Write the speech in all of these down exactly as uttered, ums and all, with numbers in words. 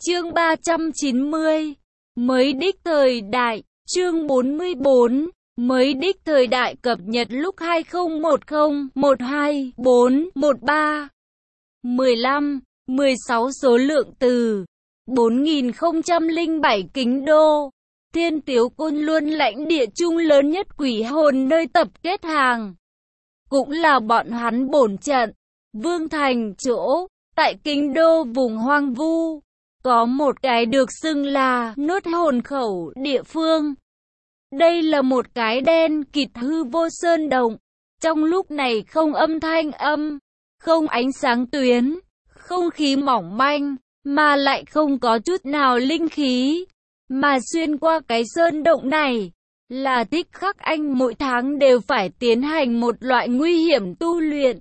Chương ba trăm chín mươi. Mới đích thời đại. Chương bốn mươi bốn. Mới đích thời đại cập nhật lúc hai không một không, một hai, bốn, một ba, mười lăm, mười sáu số lượng từ bốn nghìn không trăm lẻ bảy kính đô. Thiên Tiếu Côn Luân lãnh địa chung lớn nhất quỷ hồn nơi tập kết hàng. Cũng là bọn hắn bổn trận. Vương thành chỗ, tại kinh đô vùng hoang vu, có một cái được xưng là nốt hồn khẩu địa phương. Đây là một cái đen kịt hư vô sơn động. Trong lúc này không âm thanh âm, không ánh sáng tuyến, không khí mỏng manh, mà lại không có chút nào linh khí. Mà xuyên qua cái sơn động này, là Thích Khắc Anh mỗi tháng đều phải tiến hành một loại nguy hiểm tu luyện.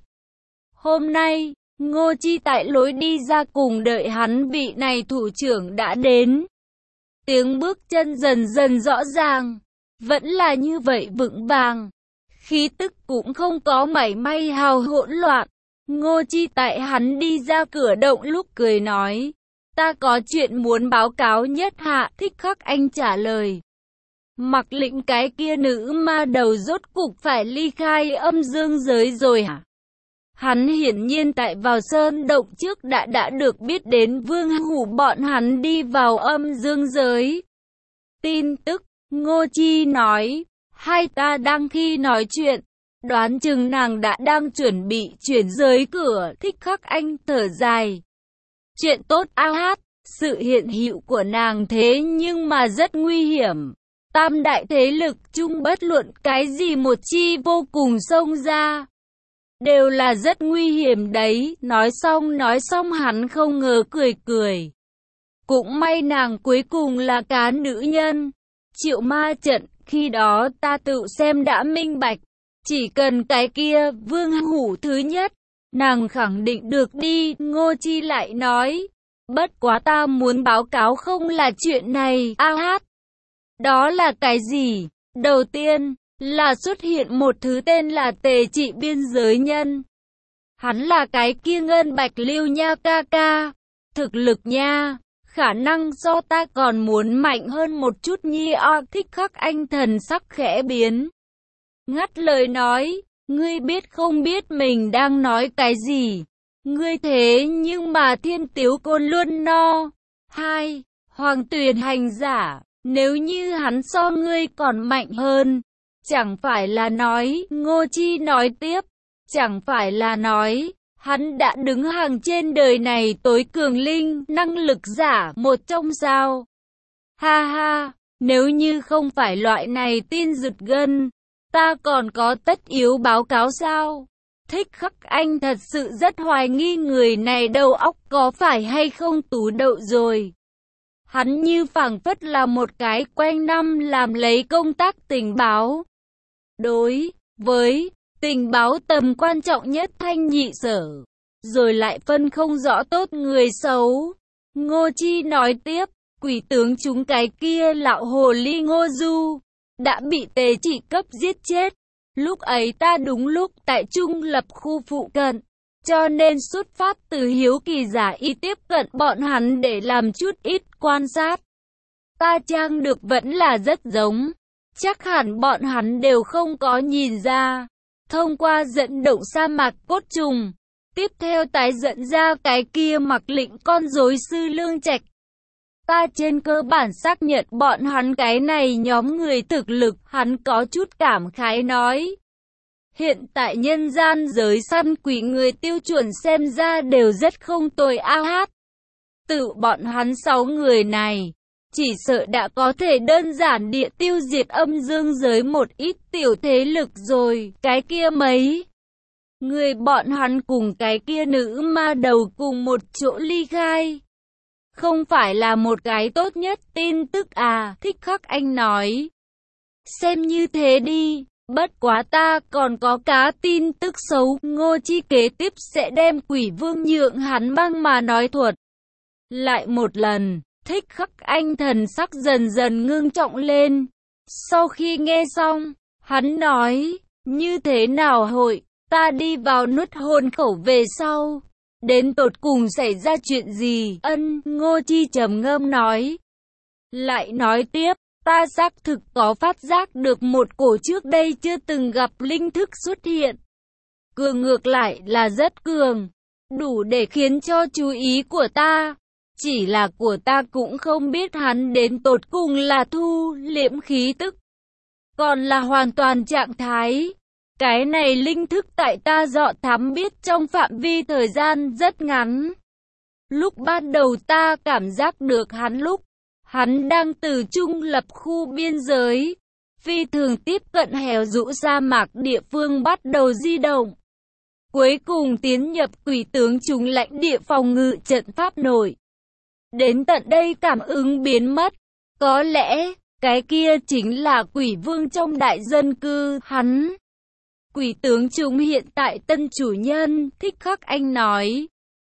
Hôm nay, Ngô Chi tại lối đi ra cùng đợi hắn vị này thủ trưởng đã đến. Tiếng bước chân dần dần rõ ràng, vẫn là như vậy vững vàng. Khí tức cũng không có mảy may hào hỗn loạn. Ngô Chi tại hắn đi ra cửa động lúc cười nói, ta có chuyện muốn báo cáo nhất hạ. Thích Khắc Anh trả lời. Mặc lĩnh cái kia nữ ma đầu rốt cục phải ly khai âm dương giới rồi hả? Hắn hiển nhiên tại vào sơn động trước đã đã được biết đến Vương Hủ bọn hắn đi vào âm dương giới. Tin tức, Ngô Chi nói, hai ta đang khi nói chuyện, đoán chừng nàng đã đang chuẩn bị chuyển giới cửa. Thích Khắc Anh thở dài. Chuyện tốt a hát, sự hiện hữu của nàng thế nhưng mà rất nguy hiểm. Tam đại thế lực chung bất luận cái gì một chi vô cùng xông ra, đều là rất nguy hiểm đấy. Nói xong nói xong hắn không ngờ cười cười. Cũng may nàng cuối cùng là cá nữ nhân. Triệu ma trận, khi đó ta tự xem đã minh bạch. Chỉ cần cái kia Vương Hủ thứ nhất, nàng khẳng định được đi. Ngô Chi lại nói, bất quá ta muốn báo cáo không là chuyện này a hát. Đó là cái gì? Đầu tiên, là xuất hiện một thứ tên là Tề Trị biên giới nhân. Hắn là cái kia ngân bạch lưu nha ca ca. Thực lực nha, khả năng do ta còn muốn mạnh hơn một chút nhi o. Thích Khắc Anh thần sắc khẽ biến. Ngắt lời nói, ngươi biết không biết mình đang nói cái gì? Ngươi thế nhưng mà Thiên Tiếu Côn Luân no. Hai, Hoàng Tuyền hành giả, nếu như hắn so ngươi còn mạnh hơn, chẳng phải là nói, Ngô Chi nói tiếp, chẳng phải là nói, hắn đã đứng hàng trên đời này tối cường linh, năng lực giả một trong sao? Ha ha, nếu như không phải loại này tin giật gân, ta còn có tất yếu báo cáo sao? Thích Khắc Anh thật sự rất hoài nghi người này đầu óc có phải hay không tú đậu rồi. Hắn như phảng phất là một cái quanh năm làm lấy công tác tình báo. Đối với tình báo tầm quan trọng nhất thanh nhị sở, rồi lại phân không rõ tốt người xấu. Ngô Chi nói tiếp, quỷ tướng chúng cái kia lão hồ ly Ngô Du, đã bị Tề Chỉ cấp giết chết. Lúc ấy ta đúng lúc tại Trung Lập khu phụ cận, cho nên xuất phát từ hiếu kỳ giả y tiếp cận bọn hắn để làm chút ít quan sát. Ta trang được vẫn là rất giống, chắc hẳn bọn hắn đều không có nhìn ra. Thông qua dẫn động sa mạc cốt trùng, tiếp theo tái dẫn ra cái kia mặc lĩnh con rối sư Lương Trạch. Ta trên cơ bản xác nhận bọn hắn cái này nhóm người thực lực. Hắn có chút cảm khái nói, hiện tại nhân gian giới săn quỷ người tiêu chuẩn xem ra đều rất không tồi a hát. Tự bọn hắn sáu người này, chỉ sợ đã có thể đơn giản địa tiêu diệt âm dương giới một ít tiểu thế lực rồi. Cái kia mấy người bọn hắn cùng cái kia nữ ma đầu cùng một chỗ ly khai, không phải là một cái tốt nhất tin tức à? Thích Khắc Anh nói, xem như thế đi. Bất quá ta còn có cá tin tức xấu. Ngô Chi kế tiếp sẽ đem quỷ vương nhượng hắn băng mà nói thuật lại một lần. Thích Khắc Anh thần sắc dần dần ngưng trọng lên. Sau khi nghe xong, hắn nói, như thế nào hội, ta đi vào nuốt hồn khẩu về sau, Đến tột cùng xảy ra chuyện gì? Ân, Ngô Chi trầm ngâm nói. Lại nói tiếp, ta xác thực có phát giác được một cổ trước đây chưa từng gặp linh thức xuất hiện. Cường ngược lại là rất cường, đủ để khiến cho chú ý của ta. Chỉ là của ta cũng không biết hắn đến tột cùng là thu liễm khí tức, còn là hoàn toàn trạng thái. Cái này linh thức tại ta dọ thám biết trong phạm vi thời gian rất ngắn. Lúc ban đầu ta cảm giác được hắn lúc hắn đang từ trung lập khu biên giới, phi thường tiếp cận hẻo rũ sa mạc địa phương bắt đầu di động. Cuối cùng tiến nhập quỷ tướng chúng lãnh địa phòng ngự trận pháp nội. Đến tận đây cảm ứng biến mất. Có lẽ, cái kia chính là quỷ vương trong đại dân cư, hắn. Quỷ tướng chúng hiện tại tân chủ nhân, Thích Khắc Anh nói.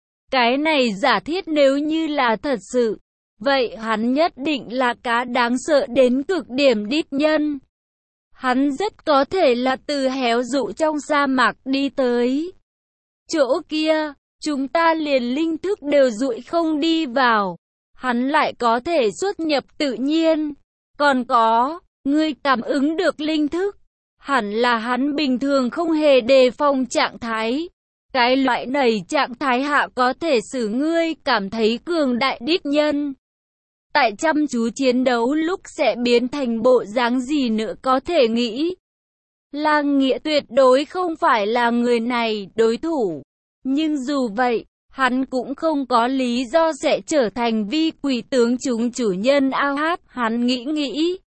Cái này giả thiết nếu như là thật sự, vậy hắn nhất định là cá đáng sợ đến cực điểm đích nhân. Hắn rất có thể là từ héo rũ trong sa mạc đi tới chỗ kia, chúng ta liền linh thức đều dụi không đi vào. Hắn lại có thể xuất nhập tự nhiên. Còn có, ngươi cảm ứng được linh thức. Hẳn là hắn bình thường không hề đề phòng trạng thái. Cái loại này trạng thái hạ có thể xử ngươi cảm thấy cường đại đích nhân. Tại chăm chú chiến đấu lúc sẽ biến thành bộ dáng gì nữa có thể nghĩ. Lang Nghĩa tuyệt đối không phải là người này đối thủ. Nhưng dù vậy, hắn cũng không có lý do sẽ trở thành vi quỷ tướng chúng chủ nhân ao hát. Hắn nghĩ nghĩ.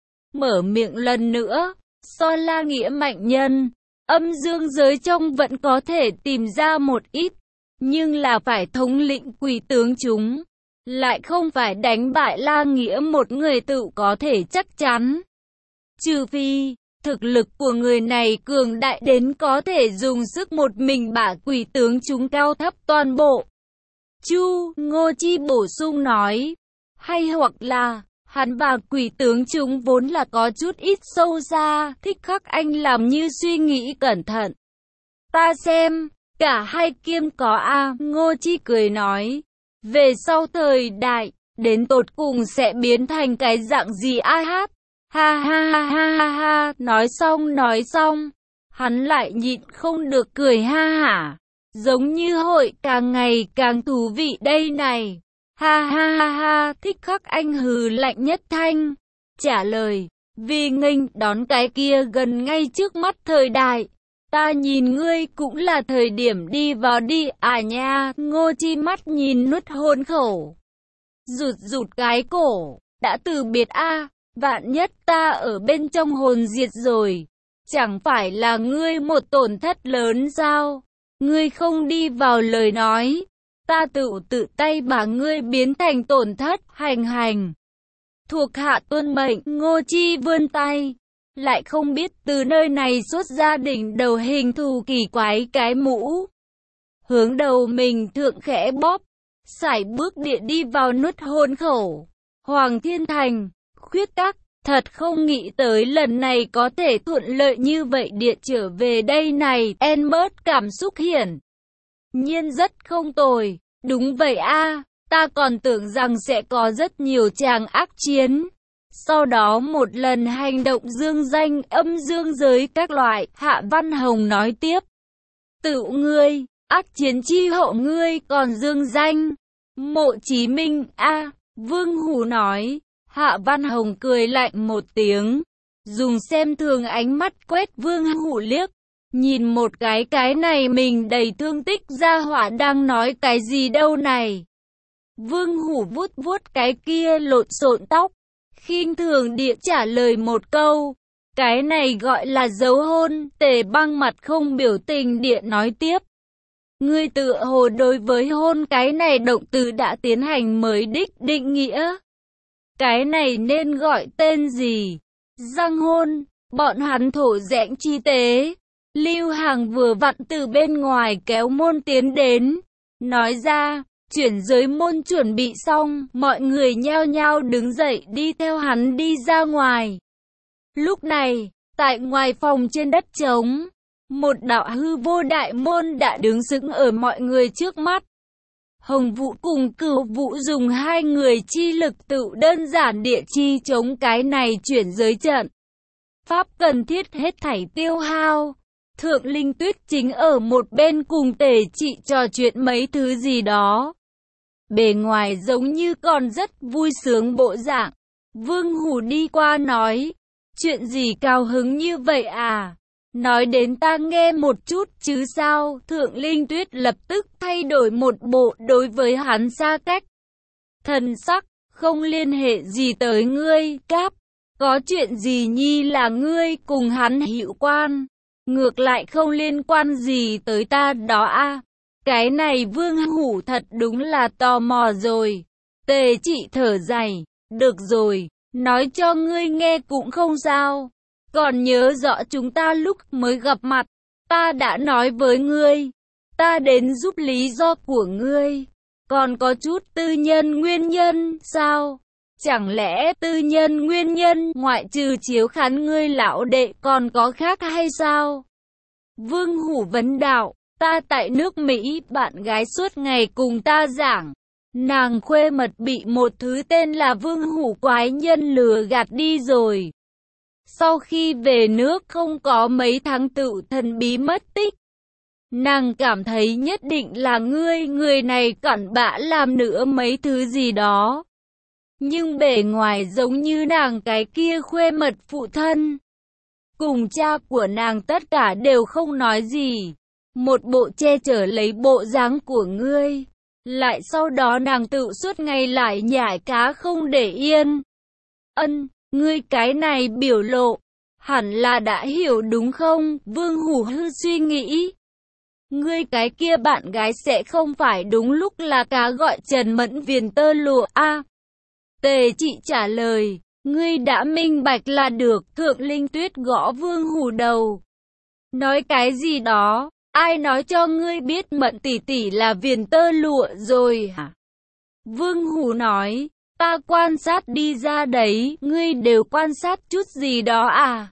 Mở miệng lần nữa. So La Nghĩa mạnh nhân, âm dương giới trong vẫn có thể tìm ra một ít. Nhưng là phải thống lĩnh quỷ tướng chúng. Lại không phải đánh bại La Nghĩa một người tự có thể chắc chắn. Trừ phi, thực lực của người này cường đại đến có thể dùng sức một mình bả quỷ tướng chúng cao thấp toàn bộ. Chu, Ngô Chi bổ sung nói. Hay hoặc là, hắn và quỷ tướng chúng vốn là có chút ít sâu xa, Thích Khắc Anh làm như suy nghĩ cẩn thận. Ta xem, cả hai kiêm có a, Ngô Chi cười nói. Về sau thời đại, đến tột cùng sẽ biến thành cái dạng gì a hát. Ha ha ha ha ha ha, nói xong nói xong, hắn lại nhịn không được cười ha hả. Giống như hội càng ngày càng thú vị đây này. Ha ha ha ha, Thích Khắc Anh hừ lạnh nhất thanh. Trả lời, vì nghênh đón cái kia gần ngay trước mắt thời đại. Ta nhìn ngươi cũng là thời điểm đi vào đi à nha. Ngô Chi mắt nhìn nuốt hôn khẩu. Rụt rụt cái cổ, đã từ biệt a à, vạn nhất ta ở bên trong hồn diệt rồi. Chẳng phải là ngươi một tổn thất lớn sao? Ngươi không đi vào lời nói. Ta tự tự tay bà ngươi biến thành tổn thất, hành hành. Thuộc hạ tuân mệnh, Ngô Chi vươn tay. Lại không biết từ nơi này xuất ra đỉnh đầu hình thù kỳ quái cái mũ. Hướng đầu mình thượng khẽ bóp. Sải bước địa đi vào nuốt hôn khẩu. Hoàng Thiên Thành, khuyết các, thật không nghĩ tới lần này có thể thuận lợi như vậy địa trở về đây này. En bớt cảm xúc hiển nhiên rất không tồi. Đúng vậy a, ta còn tưởng rằng sẽ có rất nhiều tràng ác chiến. Sau đó một lần hành động dương danh âm dương giới các loại. Hạ Văn Hồng nói tiếp. Tự ngươi, ác chiến chi hậu ngươi còn dương danh. Mộ Chí Minh a, Vương Hủ nói. Hạ Văn Hồng cười lạnh một tiếng. Dùng xem thường ánh mắt quét Vương Hủ liếc. Nhìn một cái cái này mình đầy thương tích ra hỏa đang nói cái gì đâu này. Vương Hủ vuốt vuốt cái kia lộn xộn tóc. Khinh thường địa trả lời một câu. Cái này gọi là dấu hôn. Tề Băng mặt không biểu tình địa nói tiếp. Ngươi tựa hồ đối với hôn cái này động từ đã tiến hành mới đích định nghĩa. Cái này nên gọi tên gì? Răng hôn. Bọn hắn thổ rẽnh chi tế. Lưu Hàng vừa vặn từ bên ngoài kéo môn tiến đến. Nói ra, chuyển giới môn chuẩn bị xong, mọi người nhao nhao đứng dậy đi theo hắn đi ra ngoài. Lúc này, tại ngoài phòng trên đất trống, một đạo hư vô đại môn đã đứng sững ở mọi người trước mắt. Hồng Vũ cùng Cửu Vũ dùng hai người chi lực tự đơn giản địa chi chống cái này chuyển giới trận. Pháp cần thiết hết thảy tiêu hao. Thượng Linh Tuyết chính ở một bên cùng Tề Trị trò chuyện mấy thứ gì đó. Bề ngoài giống như còn rất vui sướng bộ dạng. Vương Hủ đi qua nói, chuyện gì cao hứng như vậy à? Nói đến ta nghe một chút chứ sao? Thượng Linh Tuyết lập tức thay đổi một bộ đối với hắn xa cách. Thần sắc, không liên hệ gì tới ngươi, Cáp. Có chuyện gì nhi là ngươi cùng hắn hữu quan. Ngược lại không liên quan gì tới ta đó a. Cái này Vương Hủ thật đúng là tò mò rồi. Tề Trị thở dài, được rồi, nói cho ngươi nghe cũng không sao. Còn nhớ rõ chúng ta lúc mới gặp mặt, ta đã nói với ngươi, ta đến giúp lý do của ngươi. Còn có chút tư nhân nguyên nhân, sao? Chẳng lẽ tư nhân nguyên nhân ngoại trừ chiếu khán ngươi lão đệ còn có khác hay sao? Vương Hủ vấn đạo, ta tại nước Mỹ, bạn gái suốt ngày cùng ta giảng. Nàng khuê mật bị một thứ tên là Vương Hủ quái nhân lừa gạt đi rồi. Sau khi về nước không có mấy tháng tự thần bí mất tích. Nàng cảm thấy nhất định là ngươi, người này cặn bã làm nữa mấy thứ gì đó. Nhưng bề ngoài giống như nàng cái kia khuê mật phụ thân. Cùng cha của nàng tất cả đều không nói gì. Một bộ che chở lấy bộ dáng của ngươi. Lại sau đó nàng tự suốt ngày lại nhảy cá không để yên. Ân, ngươi cái này biểu lộ. Hẳn là đã hiểu đúng không? Vương Hủ hư suy nghĩ. Ngươi cái kia bạn gái sẽ không phải đúng lúc là cá gọi Trần Mẫn viền tơ lụa a? À, Tề Trị trả lời, ngươi đã minh bạch là được. Thượng Linh Tuyết gõ Vương Hủ đầu. Nói cái gì đó? Ai nói cho ngươi biết Mẫn tỷ tỷ là viền tơ lụa rồi hả? Vương Hủ nói, ta quan sát đi ra đấy, ngươi đều quan sát chút gì đó à?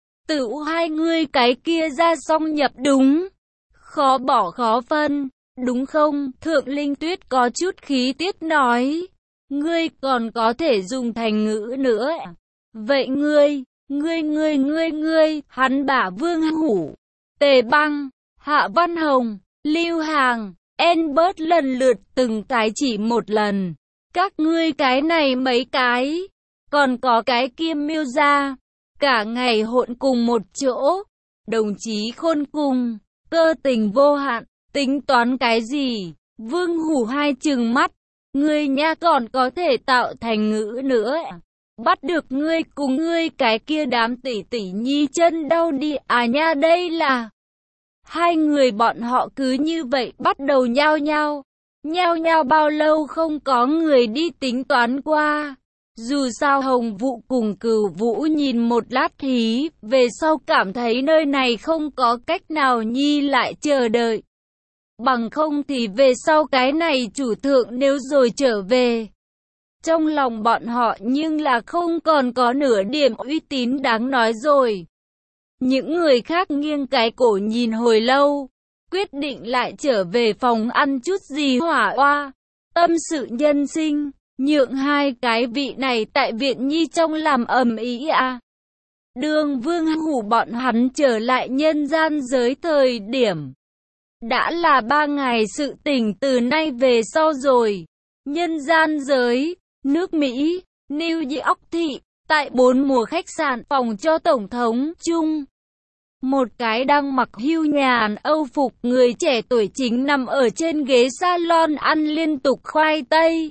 Tự hai ngươi cái kia ra xong nhập đúng. Khó bỏ khó phân, đúng không? Thượng Linh Tuyết có chút khí tiết nói. Ngươi còn có thể dùng thành ngữ nữa. Vậy ngươi, ngươi ngươi ngươi ngươi, hắn bả Vương Hủ, Tề Băng, Hạ Văn Hồng, Lưu Hàng, Albert lần lượt từng cái chỉ một lần. Các ngươi cái này mấy cái, còn có cái kia Miêu gia, cả ngày hỗn cùng một chỗ. Đồng chí khôn cùng, cơ tình vô hạn, tính toán cái gì? Vương Hủ hai trừng mắt, ngươi nha còn có thể tạo thành ngữ nữa. Bắt được ngươi cùng ngươi cái kia đám tỷ tỷ nhi chân đau đi à nha. Đây là hai người bọn họ cứ như vậy bắt đầu nhao nhao. Nhao nhao bao lâu không có người đi tính toán qua. Dù sao Hồng Vũ cùng Cửu Vũ nhìn một lát thì về sau cảm thấy nơi này không có cách nào nhi lại chờ đợi. Bằng không thì về sau cái này chủ thượng nếu rồi trở về. Trong lòng bọn họ nhưng là không còn có nửa điểm uy tín đáng nói rồi. Những người khác nghiêng cái cổ nhìn hồi lâu, quyết định lại trở về phòng ăn chút gì hỏa oa, tâm sự nhân sinh, nhượng hai cái vị này tại viện nhi trong làm ầm ĩ à. Đường Vương Hủ bọn hắn trở lại nhân gian giới thời điểm. Đã là ba ngày sự tình từ nay về sau rồi. Nhân gian giới, nước Mỹ, New York thị, tại bốn mùa khách sạn phòng cho Tổng thống Trung. Một cái đang mặc hưu nhàn Âu phục người trẻ tuổi chính nằm ở trên ghế salon ăn liên tục khoai tây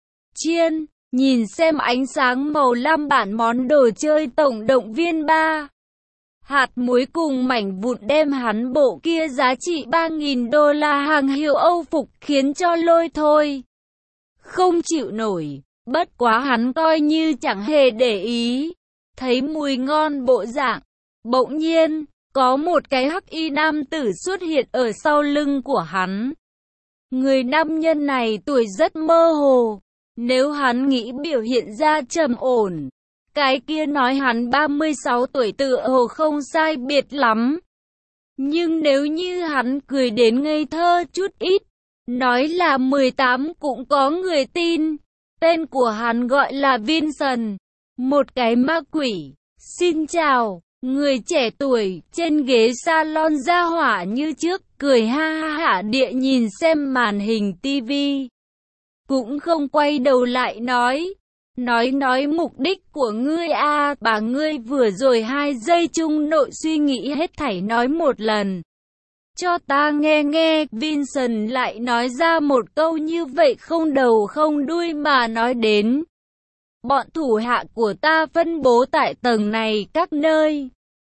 chiên, nhìn xem ánh sáng màu lam bản món đồ chơi tổng động viên ba. Hạt muối cùng mảnh vụn đem hắn bộ kia giá trị ba nghìn đô la hàng hiệu Âu phục khiến cho lôi thôi. Không chịu nổi, bất quá hắn coi như chẳng hề để ý. Thấy mùi ngon bộ dạng, bỗng nhiên, có một cái hắc y nam tử xuất hiện ở sau lưng của hắn. Người nam nhân này tuổi rất mơ hồ, nếu hắn nghĩ biểu hiện ra trầm ổn, cái kia nói hắn ba mươi sáu tuổi tựa hồ không sai biệt lắm. Nhưng nếu như hắn cười đến ngây thơ chút ít, nói là mười tám cũng có người tin. Tên của hắn gọi là Vincent, một cái ma quỷ. Xin chào, người trẻ tuổi, trên ghế salon ra hỏa như trước, cười ha ha hả địa nhìn xem màn hình tivi. Cũng không quay đầu lại nói. Nói nói mục đích của ngươi a à, bà ngươi vừa rồi hai giây chung nội suy nghĩ hết thảy nói một lần. Cho ta nghe nghe, Vincent lại nói ra một câu như vậy không đầu không đuôi mà nói đến. Bọn thủ hạ của ta phân bố tại tầng này các nơi.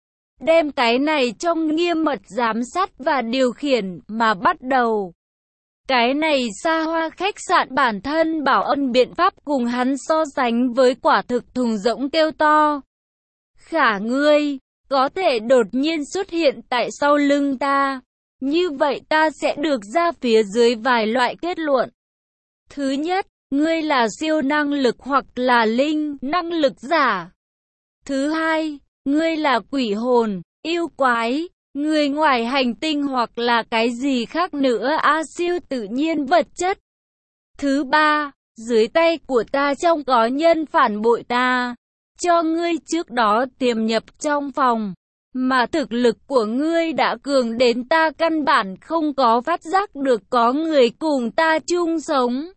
Đem cái này trong nghiêm mật giám sát và điều khiển mà bắt đầu. Cái này xa hoa khách sạn bản thân bảo ân biện pháp cùng hắn so sánh với quả thực thùng rỗng kêu to. Khả ngươi, có thể đột nhiên xuất hiện tại sau lưng ta. Như vậy ta sẽ được ra phía dưới vài loại kết luận. Thứ nhất, ngươi là siêu năng lực hoặc là linh năng lực giả. Thứ hai, ngươi là quỷ hồn, yêu quái, người ngoài hành tinh hoặc là cái gì khác nữa a siêu tự nhiên vật chất. Thứ ba, dưới tay của ta trong có nhân phản bội ta, cho ngươi trước đó tiềm nhập trong phòng, mà thực lực của ngươi đã cường đến ta căn bản không có phát giác được có người cùng ta chung sống.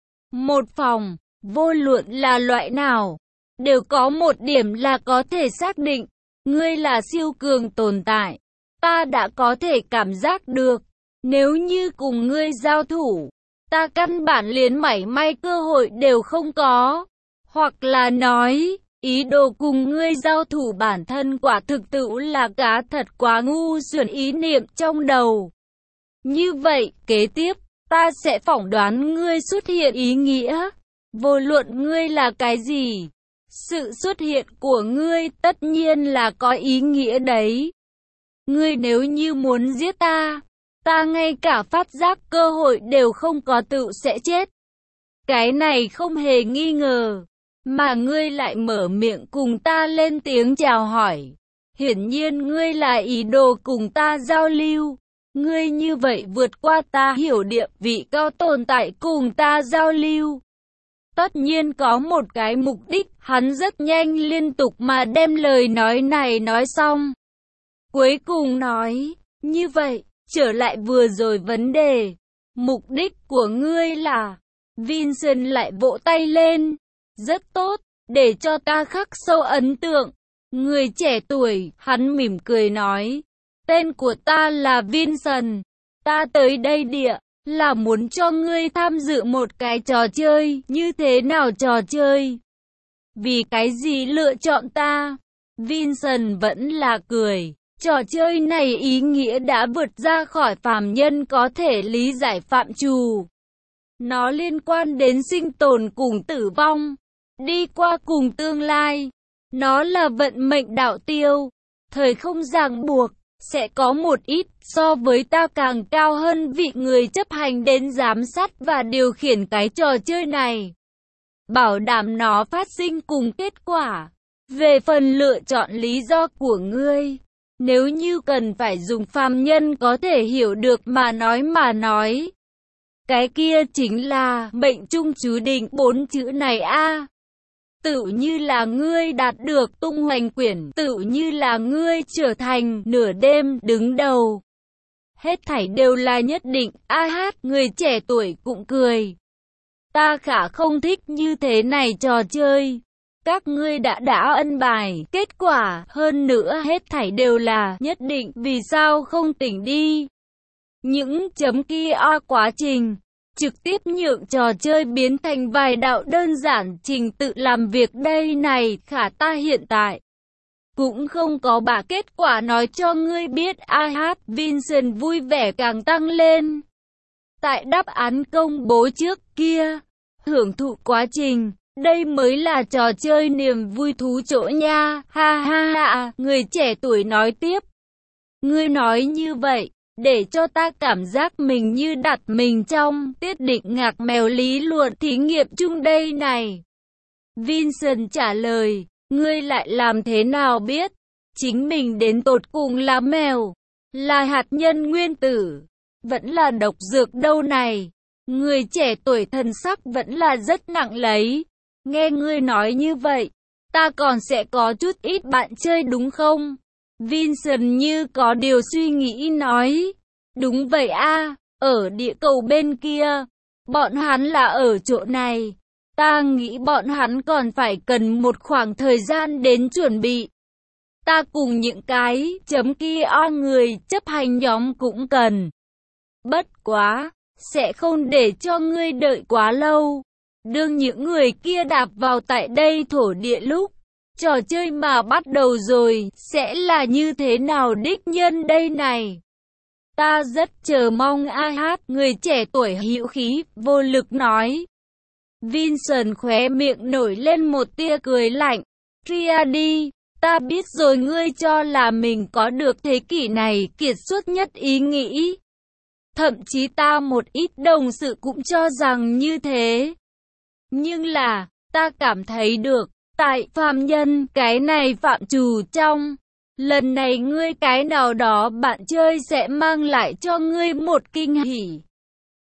Một phòng, vô luận là loại nào, đều có một điểm là có thể xác định, ngươi là siêu cường tồn tại. Ta đã có thể cảm giác được, nếu như cùng ngươi giao thủ, ta căn bản liền mảy may cơ hội đều không có. Hoặc là nói, ý đồ cùng ngươi giao thủ bản thân quả thực tự là cá thật quá ngu xuẩn ý niệm trong đầu. Như vậy, kế tiếp, ta sẽ phỏng đoán ngươi xuất hiện ý nghĩa. Vô luận ngươi là cái gì, sự xuất hiện của ngươi tất nhiên là có ý nghĩa đấy. Ngươi nếu như muốn giết ta, ta ngay cả phát giác cơ hội đều không có tự sẽ chết. Cái này không hề nghi ngờ, mà ngươi lại mở miệng cùng ta lên tiếng chào hỏi. Hiển nhiên ngươi là ý đồ cùng ta giao lưu. Ngươi như vậy vượt qua ta hiểu địa vị cao tồn tại cùng ta giao lưu. Tất nhiên có một cái mục đích, hắn rất nhanh liên tục mà đem lời nói này nói xong. Cuối cùng nói, như vậy, trở lại vừa rồi vấn đề, mục đích của ngươi là, Vincent lại vỗ tay lên, rất tốt, để cho ta khắc sâu ấn tượng. Người trẻ tuổi, hắn mỉm cười nói, tên của ta là Vincent, ta tới đây địa, là muốn cho ngươi tham dự một cái trò chơi, như thế nào trò chơi? Vì cái gì lựa chọn ta? Vincent vẫn là cười. Trò chơi này ý nghĩa đã vượt ra khỏi phàm nhân có thể lý giải phạm trù. Nó liên quan đến sinh tồn cùng tử vong, đi qua cùng tương lai. Nó là vận mệnh đạo tiêu, thời không ràng buộc, sẽ có một ít so với ta càng cao hơn vị người chấp hành đến giám sát và điều khiển cái trò chơi này. Bảo đảm nó phát sinh cùng kết quả. Về phần lựa chọn lý do của ngươi, nếu như cần phải dùng phàm nhân có thể hiểu được mà nói mà nói, cái kia chính là mệnh trung chú định bốn chữ này a. À. Tự như là ngươi đạt được tung hoành quyển, tự như là ngươi trở thành nửa đêm đứng đầu. Hết thảy đều là nhất định, a hát, người trẻ tuổi cũng cười. Ta khả không thích như thế này trò chơi. Các ngươi đã đã ân bài, kết quả, hơn nữa hết thảy đều là nhất định, vì sao không tỉnh đi. Những chấm kia a quá trình, trực tiếp nhượng trò chơi biến thành vài đạo đơn giản trình tự làm việc đây này, khả ta hiện tại cũng không có bà kết quả nói cho ngươi biết a hát, Vincent vui vẻ càng tăng lên. Tại đáp án công bố trước kia, hưởng thụ quá trình. Đây mới là trò chơi niềm vui thú chỗ nha, ha ha ha, người trẻ tuổi nói tiếp. Ngươi nói như vậy, để cho ta cảm giác mình như đặt mình trong tiết định ngạc mèo lý luận thí nghiệm chung đây này. Vincent trả lời, ngươi lại làm thế nào biết, chính mình đến tột cùng là mèo. là hạt nhân nguyên tử, vẫn là độc dược đâu này. Người trẻ tuổi thần sắc vẫn là rất nặng lấy. Nghe ngươi nói như vậy, ta còn sẽ có chút ít bạn chơi đúng không? Vincent như có điều suy nghĩ nói. Đúng vậy a, ở địa cầu bên kia, bọn hắn là ở chỗ này. Ta nghĩ bọn hắn còn phải cần một khoảng thời gian đến chuẩn bị. Ta cùng những cái chấm kia o người chấp hành nhóm cũng cần. Bất quá, sẽ không để cho ngươi đợi quá lâu. Đương những người kia đạp vào tại đây thổ địa lúc trò chơi mà bắt đầu rồi, sẽ là như thế nào đích nhân đây này? Ta rất chờ mong a hát, người trẻ tuổi hữu khí, vô lực nói. Vincent khóe miệng nổi lên một tia cười lạnh. Triadi, ta biết rồi, ngươi cho là mình có được thế kỷ này kiệt xuất nhất ý nghĩ. Thậm chí ta một ít đồng sự cũng cho rằng như thế. Nhưng là, ta cảm thấy được, tại phàm nhân cái này phạm trù trong. Lần này ngươi cái nào đó bạn chơi sẽ mang lại cho ngươi một kinh hỉ.